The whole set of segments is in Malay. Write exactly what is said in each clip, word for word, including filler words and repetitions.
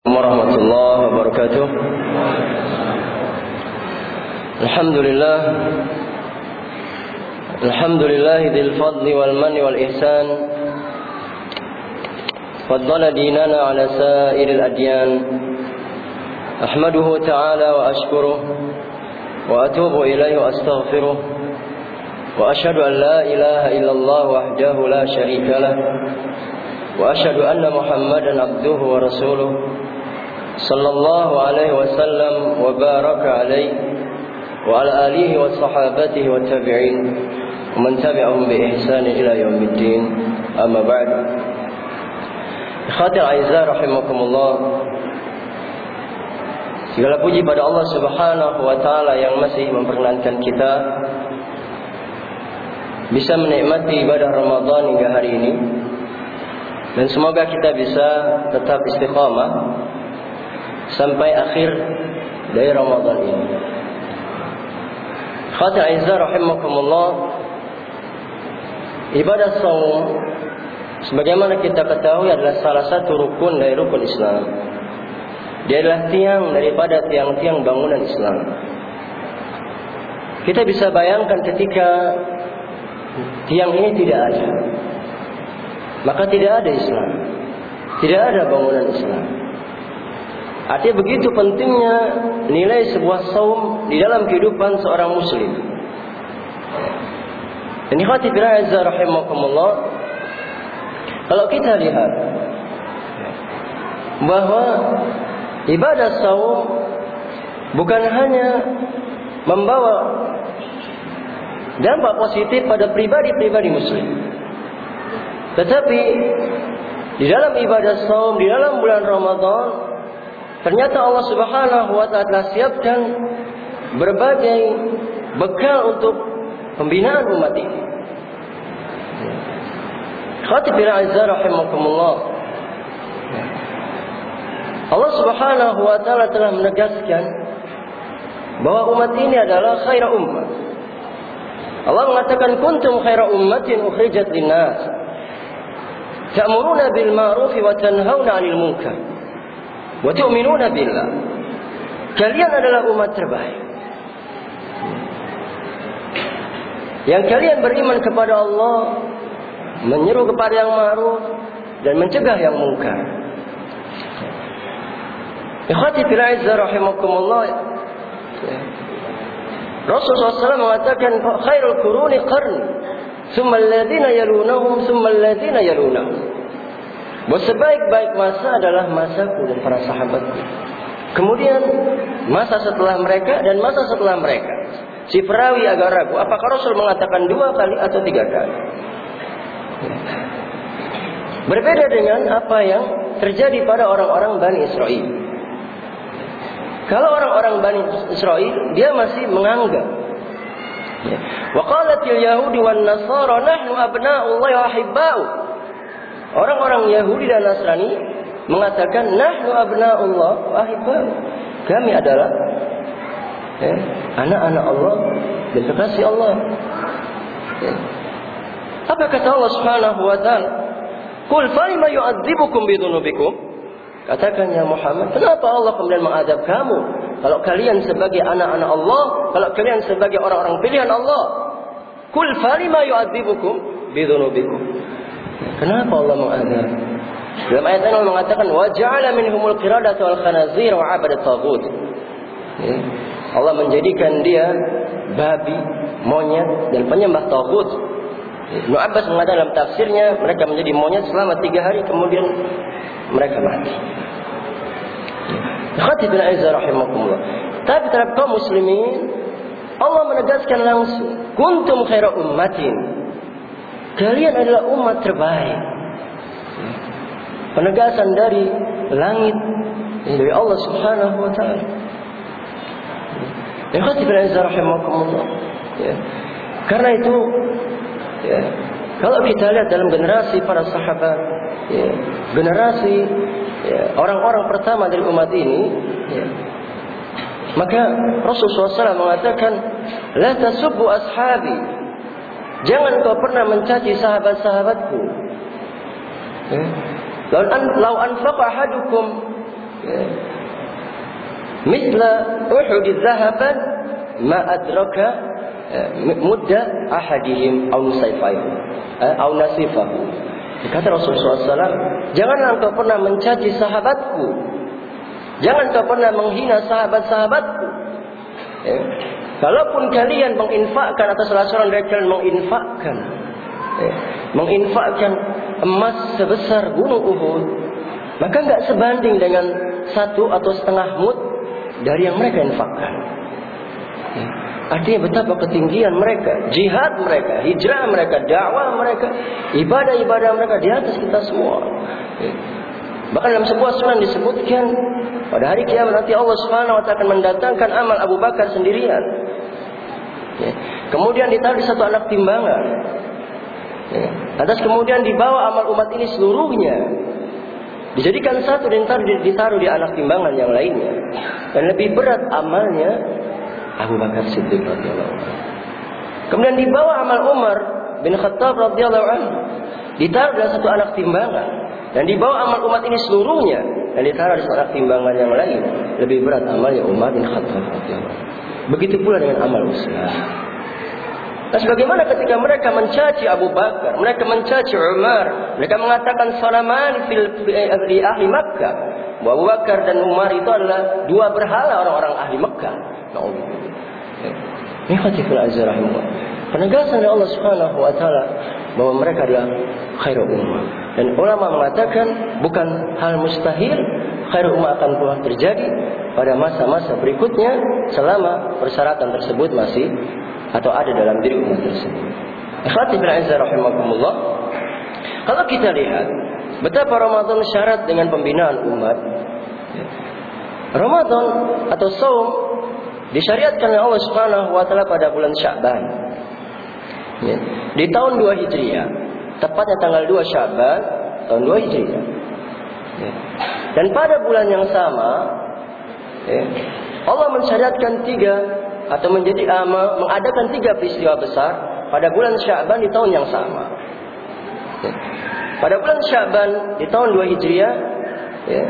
Warahmatullahi wabarakatuh. Alhamdulillah Alhamdulillah dzil fadli wal manni wal ihsan. Faddala dinana ala sa'iril adyan. Ahmaduhu ta'ala wa ashkuruh wa atubu ilaihi wa astaghfiruh. Wa ashhadu an la ilaha illallah wahdahu la syarika lah. Wa ashhadu anna Muhammadan abduhu wa rasuluh. Sallallahu alaihi wasallam wa baraka alaihi wa ala alihi wa sahabatihi wa tabi'in wa man tabi'ahum bi ihsan ila yaumiddin. Amma ba'd. Ikhwati a'izza rahimakumullah. Segala puji pada Allah Subhanahu wa taala yang masih memperkenankan kita bisa menikmati ibadah Ramadan hingga hari ini, dan semoga kita bisa tetap istiqamah sampai akhir dari Ramadan ini. Khati aizza rahimakumullah, ibadah saum sebagaimana kita ketahui adalah salah satu rukun dari rukun Islam. Dia adalah tiang daripada tiang-tiang bangunan Islam. Kita bisa bayangkan ketika tiang ini tidak ada, maka tidak ada Islam, tidak ada bangunan Islam. Artinya begitu pentingnya nilai sebuah saum di dalam kehidupan seorang muslim. Ini khati fillah azza rahimakumullah. Kalau kita lihat bahwa ibadah saum bukan hanya membawa dampak positif pada pribadi-pribadi muslim, tetapi di dalam ibadah saum di dalam bulan Ramadan ternyata Allah Subhanahu wa taala siapkan berbagai bekal untuk pembinaan umat ini. Khatib al-azza rahimakumullah. Allah Subhanahu wa taala telah menegaskan bahwa umat ini adalah khaira ummah. Allah mengatakan kuntum khaira ummatin ukhrijat lin-nas ta'muruna bil ma'ruf wa tanhauna 'anil munkar wa tu'minuna billah. Kalian adalah umat terbaik yang kalian beriman kepada Allah, menyeru kepada yang ma'ruf dan mencegah yang mungkar. Ikhwati fillah azza rahimakumullah. Rasulullah shallallahu alaihi wasallam mengatakan khairul quruni qarni thumma alladhina yalunahum thumma alladhina yalunahum. Bahwa sebaik-baik masa adalah masaku dan para sahabatku, kemudian masa setelah mereka dan masa setelah mereka. Si perawi agak ragu, apakah Rasul mengatakan dua kali atau tiga kali? Berbeda dengan apa yang terjadi pada orang-orang Bani Israel. Kalau orang-orang Bani Israel, dia masih menganggap wa qalatil yahudi wan nasara nahnu abna'ullahi wa ahibba'u. Orang-orang Yahudi dan Nasrani mengatakan nahnu abna'ullah wa ahibba'u. Kami adalah ya, anak-anak Allah dan kekasih Allah. Ya. Apa kata Allah Subhanahu wa taala? Qul falima yu'adzibukum bidunubikum. Katakan ya Muhammad, kenapa Allah kemudian mengadab kamu kalau kalian sebagai anak-anak Allah, kalau kalian sebagai orang-orang pilihan Allah? Qul falima yu'adzibukum bidunubikum. Kenapa Allah mengadab? Dalam ayat ini Allah mengatakan wa ja'ala minhumul qiradata wal khanazir wa 'abadat taghut. Ya. Allah menjadikan dia babi, monyet dan penyembah taghut. Ibnu Abbas mengatakan dalam tafsirnya mereka menjadi monyet selama tiga hari kemudian mereka mati. Khatib al-azza rahimakumullah. Tapi terhadap kaum muslimin Allah menegaskan langsung kuntum khaira ummatin. Kalian adalah umat terbaik. Penegasan dari langit dari Allah Subhanahu wa taala. Ya khatib al-azza rahimakumullah. Ya. Karena itu ya, kalau kita lihat dalam generasi para sahabat, ya, generasi ya, orang-orang pertama dari umat ini, ya, maka Rasulullah shallallahu alaihi wasallam mengatakan, la tasubbu ashabi. Jangan kau pernah mencaci sahabat-sahabatku. Ya. Lau anfaqa ahadukum Mithla Uhud dhahaban ma adraka mudda ahadihim aw nusayfahu aw nasifahu. Kata Rasulullah shallallahu alaihi wasallam, janganlah engkau pernah mencaci sahabatku, jangan engkau pernah menghina sahabat-sahabatku. Ya. Kalaupun kalian menginfakkan atau salah seorang dari kalian menginfakkan, ya, menginfakkan emas sebesar gunung Uhud, maka enggak sebanding dengan satu atau setengah mud dari yang mereka infakkan. Ya. Artinya betapa ketinggian mereka, jihad mereka, hijrah mereka, dakwah mereka, ibadah-ibadah mereka di atas kita semua. Ya. Bahkan dalam sebuah sunan disebutkan pada hari kiamat nanti Allah Subhanahu wa taala akan mendatangkan amal Abu Bakar sendirian. Ya. Kemudian ditaruh di satu anak timbangan. Ya. Atas kemudian dibawa amal umat ini seluruhnya. Dijadikan satu dan ditaruh, ditaruh di anak timbangan yang lainnya. Dan lebih berat amalnya Abu Bakar Siddiq radhiyallahu anhu. Kemudian dibawa amal Umar bin Khattab radhiyallahu anhu, ditaruh dalam satu anak timbangan, dan dibawa amal umat ini seluruhnya dan ditaruh di satu anak timbangan yang lain. Lebih berat amalnya Umar bin Khattab radhiyallahu anhu. Begitu pula dengan amal Islam. Nah, sebagaimana ketika mereka mencaci Abu Bakar, mereka mencaci Umar, mereka mengatakan salaman fil ahli ahli Makkah, bahwa Abu Bakar dan Umar itu adalah dua berhala orang-orang ahli Makkah. Ini khatiful azrahimullah. Penegasan dari Allah Subhanahu wa taala bahwa mereka adalah khairul ummah. Dan ulama mengatakan bukan hal mustahil khairul ummah akan pula terjadi pada masa-masa berikutnya selama persyaratan tersebut masih atau ada dalam diri umat tersebut. Khatiful azrahimullah. Kalau kita lihat betapa Ramadan syarat dengan pembinaan umat. Ramadan atau saum disyariatkan oleh Allah Subhanahu wa taala pada bulan Sya'ban. Ya. Di tahun dua Hijriah, tepatnya tanggal dua Sya'ban tahun dua Hijriah. Ya. Dan pada bulan yang sama, ya, Allah mensyariatkan tiga atau menjadi ama mengadakan tiga peristiwa besar pada bulan Sya'ban di tahun yang sama. Ya. Pada bulan Sya'ban di tahun dua Hijriah, ya,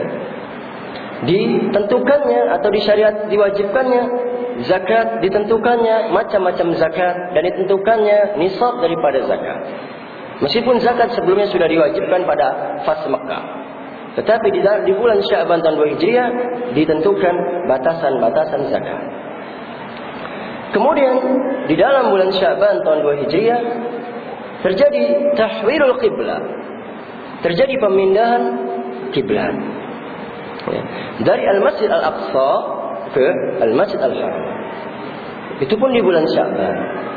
ditentukannya atau disyariat diwajibkannya zakat, ditentukannya macam-macam zakat, dan ditentukannya nisab daripada zakat. Meskipun zakat sebelumnya sudah diwajibkan pada fase Mekah, tetapi di, di bulan Sya'ban tahun dua Hijriah ditentukan batasan-batasan zakat. Kemudian di dalam bulan Sya'ban tahun dua Hijriah terjadi tahwilul qiblah, terjadi pemindahan kiblat, ya, dari Al-Masjid Al-Aqsa ke Al-Masjid Al-Haram. Itu pun di bulan Sya'ban.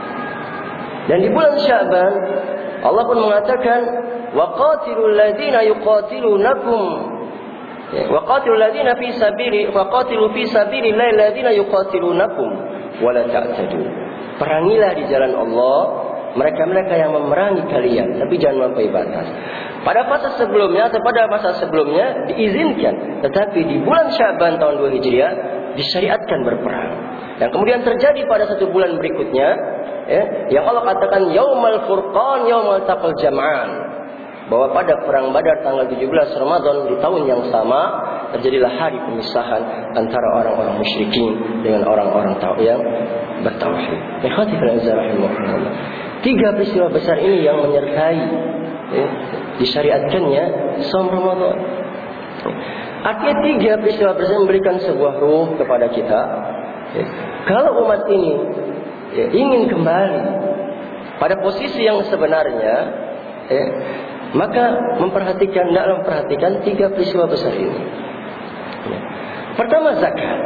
Dan di bulan Sya'ban Allah pun mengatakan waqatilul ladzina yuqatilunakum waqatilul ladzina fi sabili waqatilu fi sabilillahi ladzina yuqatilunakum wala ta'tadu. Perangilah di jalan Allah mereka-mereka yang memerangi kalian, tapi jangan melampaui batas. Pada fase sebelumnya atau pada masa sebelumnya diizinkan, tetapi di bulan Sya'ban tahun dua Hijriah disyariatkan berperang. Dan kemudian terjadi pada satu bulan berikutnya, ya, yang Allah katakan Yaumal Furqan Yaumal Taqal Jam'an, bahwa pada perang Badar tanggal tujuh belas Ramadan di tahun yang sama terjadilah hari pemisahan antara orang-orang musyrikin dengan orang-orang yang bertauhid. Ikhwatifil azrahimullah. Tiga peristiwa besar ini yang menyertai, ya, disyariatkannya saum Ramadan. Artinya tiga peristiwa besar memberikan sebuah ruh kepada kita. Ya. Kalau umat ini, ya, ingin kembali pada posisi yang sebenarnya, ya, maka memperhatikan, dalam memperhatikan tiga peristiwa besar ini. Ya. Pertama, zakat.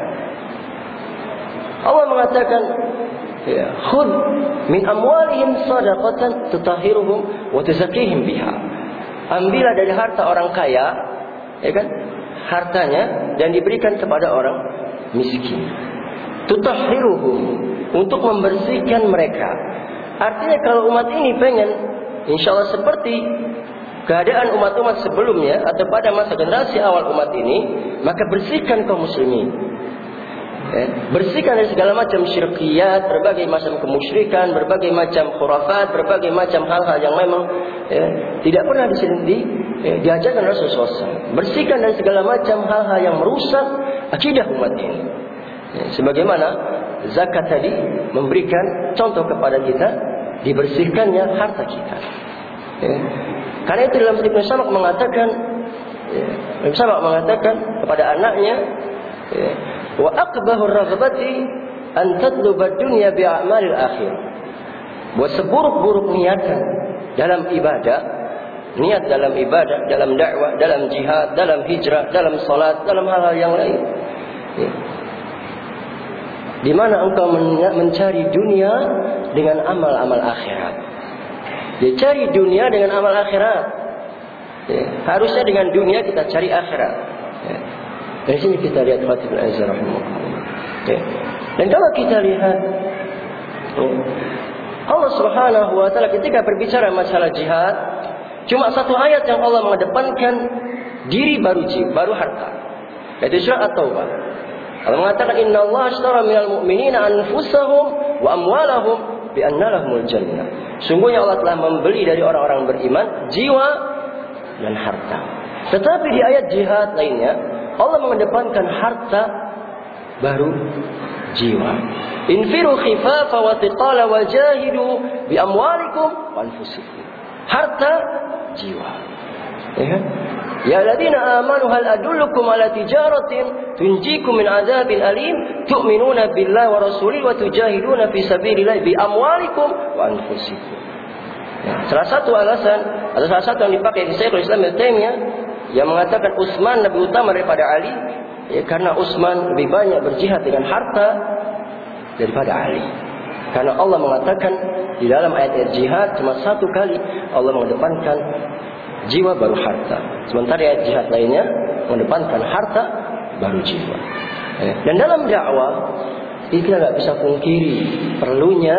Allah mengatakan, ya, khudh min amwalihim shadaqatan tutahhiruhum wa tuzakkihim biha. Ambillah dari harta orang kaya, ya kan? Hartanya, dan diberikan kepada orang miskin. Tutahhiruhum, untuk membersihkan mereka. Artinya kalau umat ini pengen insyaallah seperti keadaan umat-umat sebelumnya atau pada masa generasi awal umat ini, maka bersihkan kaum muslimin. Ya, bersihkan dari segala macam syirkiyat, berbagai macam kemusyrikan, berbagai macam khurafat, berbagai macam hal-hal yang memang, ya, tidak pernah di, di, ya, diajarkan Rasulullah shallallahu alaihi wasallam. Bersihkan dari segala macam hal-hal yang merusak akidah umat ini. Ya, sebagaimana zakat tadi memberikan contoh kepada kita dibersihkannya harta kita. Ya. Karena itu dalam Ibnu Sabaq mengatakan, ya, Ibnu Sabaq mengatakan kepada anaknya, ya, wa aqbahu ar-raghbati an tatluba ad-dunya bi a'malil akhir. Buat seburuk-buruk niatan dalam ibadah, niat dalam ibadah, dalam dakwah, dalam jihad, dalam hijrah, dalam salat, dalam hal-hal yang lain. Ya. Di mana engkau mencari dunia dengan amal-amal akhirat. Ya, cari dunia dengan amal akhirat. Ya, harusnya dengan dunia kita cari akhirat. Ya. Dari sini kita lihat Fatihul Azhar rahimahullah. Ya. Dan kalau kita lihat, ya, Allah Subhanahu wa taala ketika berbicara masalah jihad, cuma satu ayat yang Allah mengedepankan diri baru jiwa, baru harta. Yaitu surah At-Taubah. Allah mengatakan innallaha ashtara minal mu'minina anfusahum wa amwalahum bi anna lahumul jannah. Sungguhnya Allah telah membeli dari orang-orang beriman jiwa dan harta. Tetapi di ayat jihad lainnya Allah mengedepankan harta baru jiwa. Infiru khifafa wa thiqala wa jahidu bi amwalikum wa anfusikum. Harta jiwa. Ya. Ya alladzina amanu hal adullukum ala tijaratin tunjikum min adzabin alim tu'minuna billahi wa rasulihi wa tujahiduna fi sabilillah bi amwalikum wa anfusikum. Ya, salah satu alasan atau salah satu yang dipakai di Syekhul Islam Ibnu Taimiyah yang mengatakan Utsman lebih utama daripada Ali, ya, karena Utsman lebih banyak berjihad dengan harta daripada Ali. Karena Allah mengatakan di dalam ayat-ayat jihad cuma satu kali Allah mengedepankan jiwa baru harta. Sementara ayat jihad lainnya mengedepankan harta baru jiwa. Dan dalam dakwah kita nggak bisa pungkiri perlunya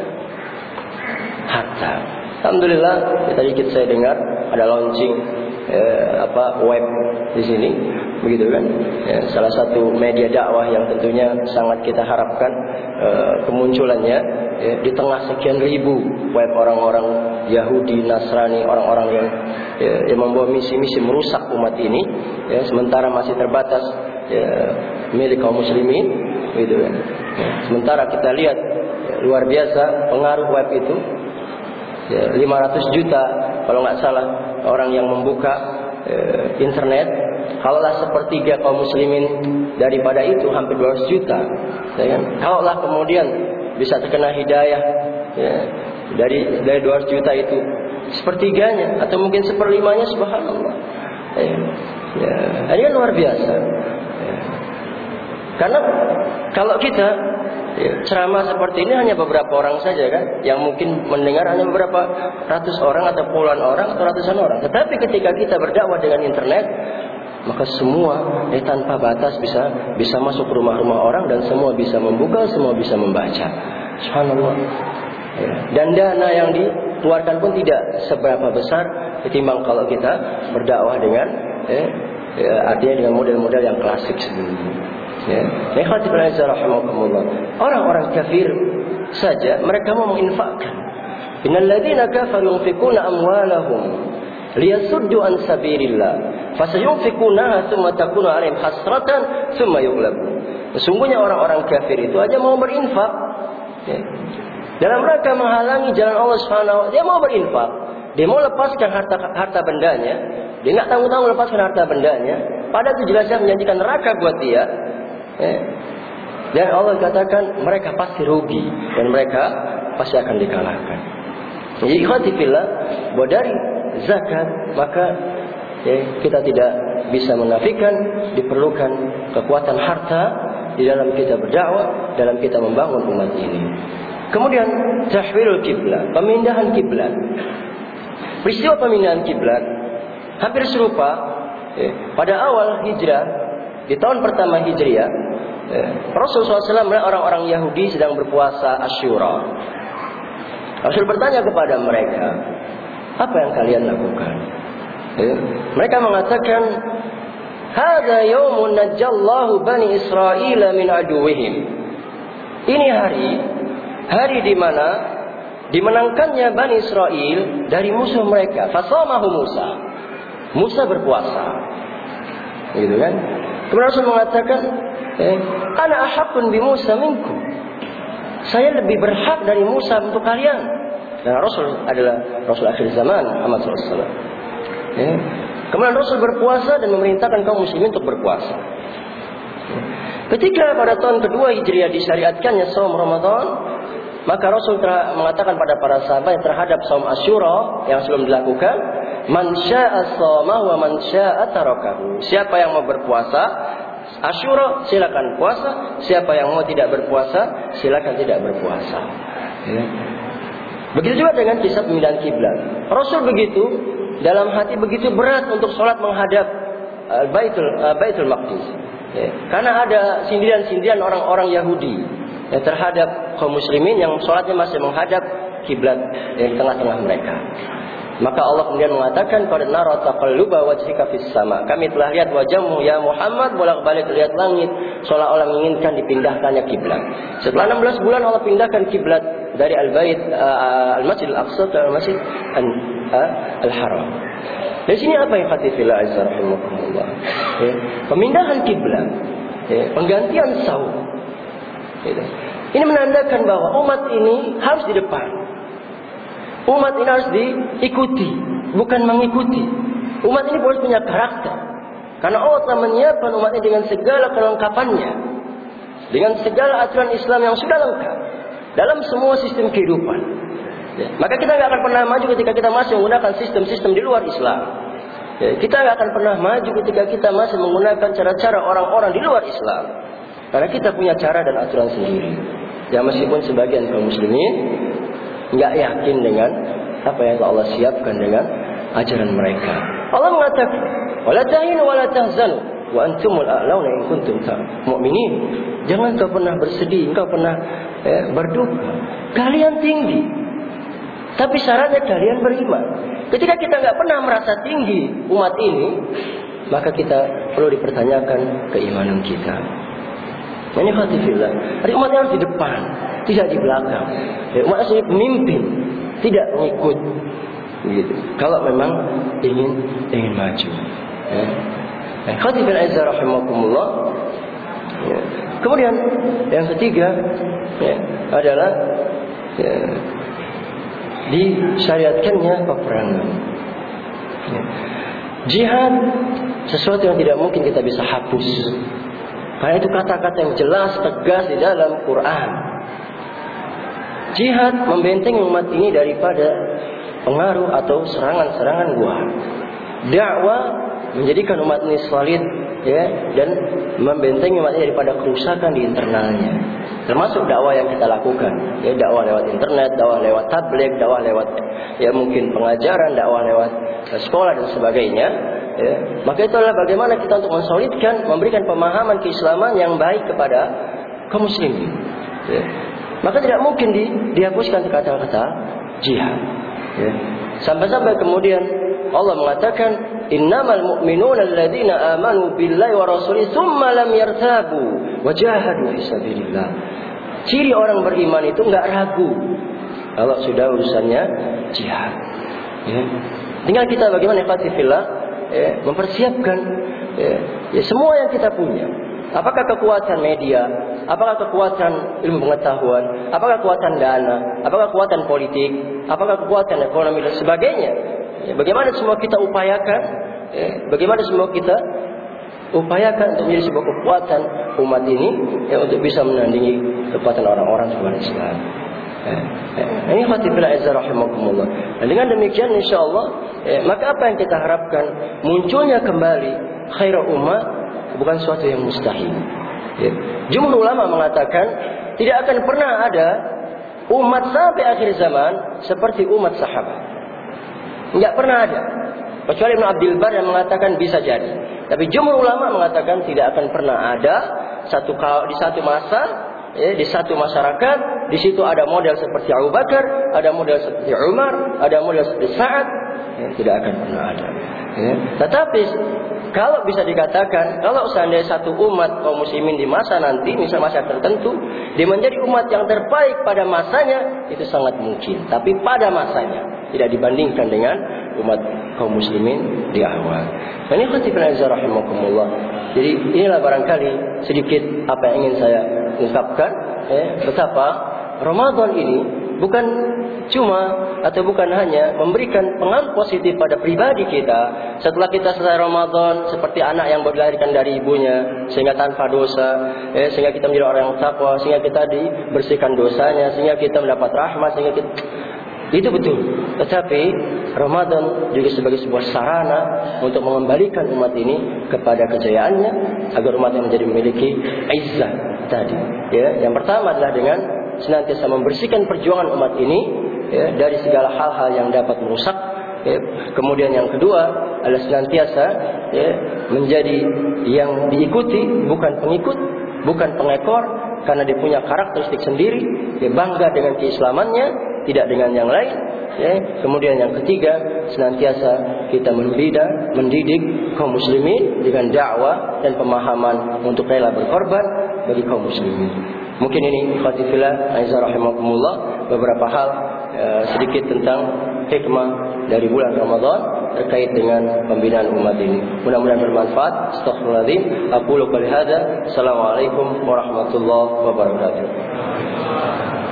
harta. Alhamdulillah tadi kita saya dengar ada launching eh, apa web di sini, begitu kan? Ya, salah satu media dakwah yang tentunya sangat kita harapkan eh, kemunculannya ya, di tengah sekian ribu web orang-orang Yahudi, Nasrani, orang-orang yang ya, yang membawa misi-misi merusak umat ini, ya, sementara masih terbatas ya, milik kaum muslimin, gitu kan? Ya, sementara kita lihat ya, luar biasa pengaruh web itu. Ya, lima ratus juta kalau nggak salah orang yang membuka eh, internet. Kalaulah sepertiga kaum muslimin daripada itu hampir dua ratus juta, ya kan? Kalaulah kemudian bisa terkena hidayah ya, dari dari dua ratus juta itu sepertiganya atau mungkin seperlimanya, subhanallah. Ya, ya, ini kan luar biasa. Ya. Karena kalau kita ya, ceramah seperti ini hanya beberapa orang saja kan, yang mungkin mendengar hanya beberapa ratus orang atau puluhan orang atau ratusan orang. Tetapi ketika kita berdakwah dengan internet, maka semua eh, tanpa batas bisa bisa masuk ke rumah-rumah orang dan semua bisa membuka, semua bisa membaca. Subhanallah. Ya. Dan dana yang dikeluarkan pun tidak seberapa besar ketimbang kalau kita berdakwah dengan eh, ya, artinya dengan model-model yang klasik sebelumnya. Ya, orang-orang kafir saja mereka mau menginfakkan. Innal ladzina kafaru yunfikuna amwalahum liyasuddu an sabilillah fasayunfikunaha thumma takunu 'alaihim hasratan thumma yughlabun. Sesungguhnya orang-orang kafir itu aja mau berinfak ya, dalam rangka menghalangi jalan Allah Subhanahu wa taala. Dia mau berinfak, dia mau lepaskan harta harta bendanya, dia enggak tanggung-tanggung lepaskan harta bendanya, padahal itu jelasnya menjanjikan neraka buat dia. Ya. Dan Allah katakan mereka pasti rugi dan mereka pasti akan dikalahkan. Jadi ikhwati fillah, bahwa dari zakat maka ya, kita tidak bisa menafikan diperlukan kekuatan harta di dalam kita berdakwah, dalam kita membangun umat ini. Kemudian tahwilul kiblat, pemindahan kiblat. Peristiwa pemindahan kiblat hampir serupa ya, pada awal hijrah. Di tahun pertama Hijriah, eh, Rasulullah shallallahu alaihi wasallam melihat orang-orang Yahudi sedang berpuasa Asyura. Rasul bertanya kepada mereka, apa yang kalian lakukan? Eh, mereka mengatakan, "Hadza yaumun najjallahu bani Israil min aduwwihim." Ini hari, hari di mana dimenangkannya Bani Israel dari musuh mereka. Fasamahu Musa. Musa berpuasa. Gitu kan? Kemudian Rasul mengatakan, eh, ana ahaqqun bi Musa minkum. Saya lebih berhak dari Musa untuk kalian. Dan Rasul adalah Rasul akhir zaman Muhammad shallallahu alaihi wasallam. Eh, kemudian Rasul berpuasa dan memerintahkan kaum muslimin untuk berpuasa. Ketika pada tahun kedua Hijriah disyariatkannya saum Ramadan, maka Rasul mengatakan pada para sahabat terhadap saum Asyura yang sebelum dilakukan, man syaa'a shamahu wa man syaa'a tarakahu. Siapa yang mau berpuasa Asyura silakan puasa, siapa yang mau tidak berpuasa silakan tidak berpuasa. Ya. Begitu juga dengan kisah pemindahan kiblat. Rasul begitu dalam hati begitu berat untuk sholat menghadap uh, Baitul uh, Baitul Maqdis. Ya. Karena ada sindiran-sindiran orang-orang Yahudi ya, terhadap kaum muslimin yang sholatnya masih menghadap kiblat di tengah-tengah mereka. Maka Allah kemudian mengatakan, qad nara taqalluba wajhika fis sama. Kami telah lihat wajahmu ya Muhammad bolak-balik lihat langit seolah-olah menginginkan dipindahkannya kiblat. Setelah enam belas bulan Allah pindahkan kiblat dari Al-Bait uh, Al-Masjid Al-Aqsa ke Al-Masjid uh, Al-Haram. Di sini apa yang khatifillah azza rahimakumullah? Ya, pemindahan kiblat, ya, penggantian saum. Ya. Ini menandakan bahwa umat ini harus di depan. Umat ini harus diikuti, bukan mengikuti. Umat ini harus punya karakter. Karena Allah telah menyiapkan umat ini dengan segala kelengkapannya, dengan segala aturan Islam yang sudah lengkap dalam semua sistem kehidupan. Ya. Maka kita nggak akan pernah maju ketika kita masih menggunakan sistem-sistem di luar Islam. Ya. Kita nggak akan pernah maju ketika kita masih menggunakan cara-cara orang-orang di luar Islam. Karena kita punya cara dan aturan sendiri. Ya meskipun sebagian kaum muslimin nggak yakin dengan apa yang Allah siapkan dengan ajaran mereka. Allah mengatakan, "Wala tahinu wala tahzanu wa antumul a'launa in kuntum mu'minin." Jangan kau pernah bersedih, engkau pernah eh, berduka. Kalian tinggi, tapi syaratnya kalian beriman. Ketika kita nggak pernah merasa tinggi umat ini, maka kita perlu dipertanyakan keimanan kita. Ini khatifillah. Hari umat harus di depan, tidak di belakang. Ya, umat harus pemimpin, tidak mengikut. Gitu. Kalau memang ingin ingin maju. Ya. Khatifillah azza rahimakumullah. Ya. Kemudian yang ketiga ya, adalah ya, disyariatkannya peperangan. Ya. Jihad sesuatu yang tidak mungkin kita bisa hapus. Karena itu kata-kata yang jelas, tegas di dalam Quran. Jihad membentengi umat ini daripada pengaruh atau serangan-serangan luar. Dakwah menjadikan umat ini solid, ya, dan membentengi umat ini daripada kerusakan di internalnya. Termasuk dakwah yang kita lakukan, ya, dakwah lewat internet, dakwah lewat tabligh, dakwah lewat ya mungkin pengajaran, dakwah lewat sekolah dan sebagainya. Ya, maka itu adalah bagaimana kita untuk mensolidkan, memberikan pemahaman keislaman yang baik kepada kaum muslimin. Ya. Maka tidak mungkin di, dihapuskan kata-kata jihad. Ya. Sampai-sampai kemudian Allah mengatakan, innamal mu'minuna alladzina amanu billahi wa rasulihi tsumma lam yartabu wa jahadu fi sabilillah. Ciri orang beriman itu enggak ragu kalau sudah urusannya jihad. Ya. Tinggal kita bagaimana ikhwatifillah ya, mempersiapkan ya, ya, semua yang kita punya. Apakah kekuatan media, apakah kekuatan ilmu pengetahuan, apakah kekuatan dana, apakah kekuatan politik, apakah kekuatan ekonomi dan sebagainya. Ya, bagaimana semua kita upayakan, ya, bagaimana semua kita upayakan untuk menjadi sebuah kekuatan umat ini ya, untuk bisa menandingi kekuatan orang-orang luar Islam. Ya, ya. Ini khatifillah azza rahimakumullah. Dan dengan demikian insyaallah ya, maka apa yang kita harapkan munculnya kembali khairul ummah bukan suatu yang mustahil. Ya. Jumhur ulama mengatakan tidak akan pernah ada umat sampai akhir zaman seperti umat sahabat. Enggak pernah ada. Kecuali Ibnu Abdul Bar yang mengatakan bisa jadi. Tapi jumhur ulama mengatakan tidak akan pernah ada satu di satu masa, ya, di satu masyarakat, di situ ada model seperti Abu Bakar, ada model seperti Umar, ada model seperti Sa'ad, ya, tidak akan pernah ada. Ya. Tetapi kalau bisa dikatakan, kalau seandainya satu umat kaum muslimin di masa nanti, misal masa tertentu, dia menjadi umat yang terbaik pada masanya, itu sangat mungkin. Tapi pada masanya, tidak dibandingkan dengan umat kaum muslimin di awal. Dan ini khatifillah rahimakumullah. Jadi inilah barangkali sedikit apa yang ingin saya ungkapkan, ya, betapa Ramadan ini bukan cuma atau bukan hanya memberikan pengaruh positif pada pribadi kita setelah kita selesai Ramadan, seperti anak yang dilahirkan dari ibunya sehingga tanpa dosa, ya, sehingga kita menjadi orang yang takwa, sehingga kita dibersihkan dosanya, sehingga kita mendapat rahmat, sehingga kita, itu betul. Tetapi Ramadan juga sebagai sebuah sarana untuk mengembalikan umat ini kepada kejayaannya, agar umat yang menjadi memiliki izzah tadi. Ya, yang pertama adalah dengan senantiasa membersihkan perjuangan umat ini, ya, dari segala hal-hal yang dapat merusak. Ya. Kemudian yang kedua adalah senantiasa, ya, menjadi yang diikuti, bukan pengikut, bukan pengekor, karena dia punya karakteristik sendiri. Dia bangga dengan keislamannya, tidak dengan yang lain. Ya. Kemudian yang ketiga, senantiasa kita membina, mendidik kaum muslimin dengan dakwah dan pemahaman untuk rela berkorban bagi kaum muslimin. Mungkin ini ikhwati fillah, azza rahimakumullah, beberapa hal uh, sedikit tentang hikmah dari bulan Ramadan terkait dengan pembinaan umat ini. Mudah-mudahan bermanfaat. Astaghfirullahaladzim. Aqulu qouli hadza. Assalamualaikum warahmatullahi wabarakatuh.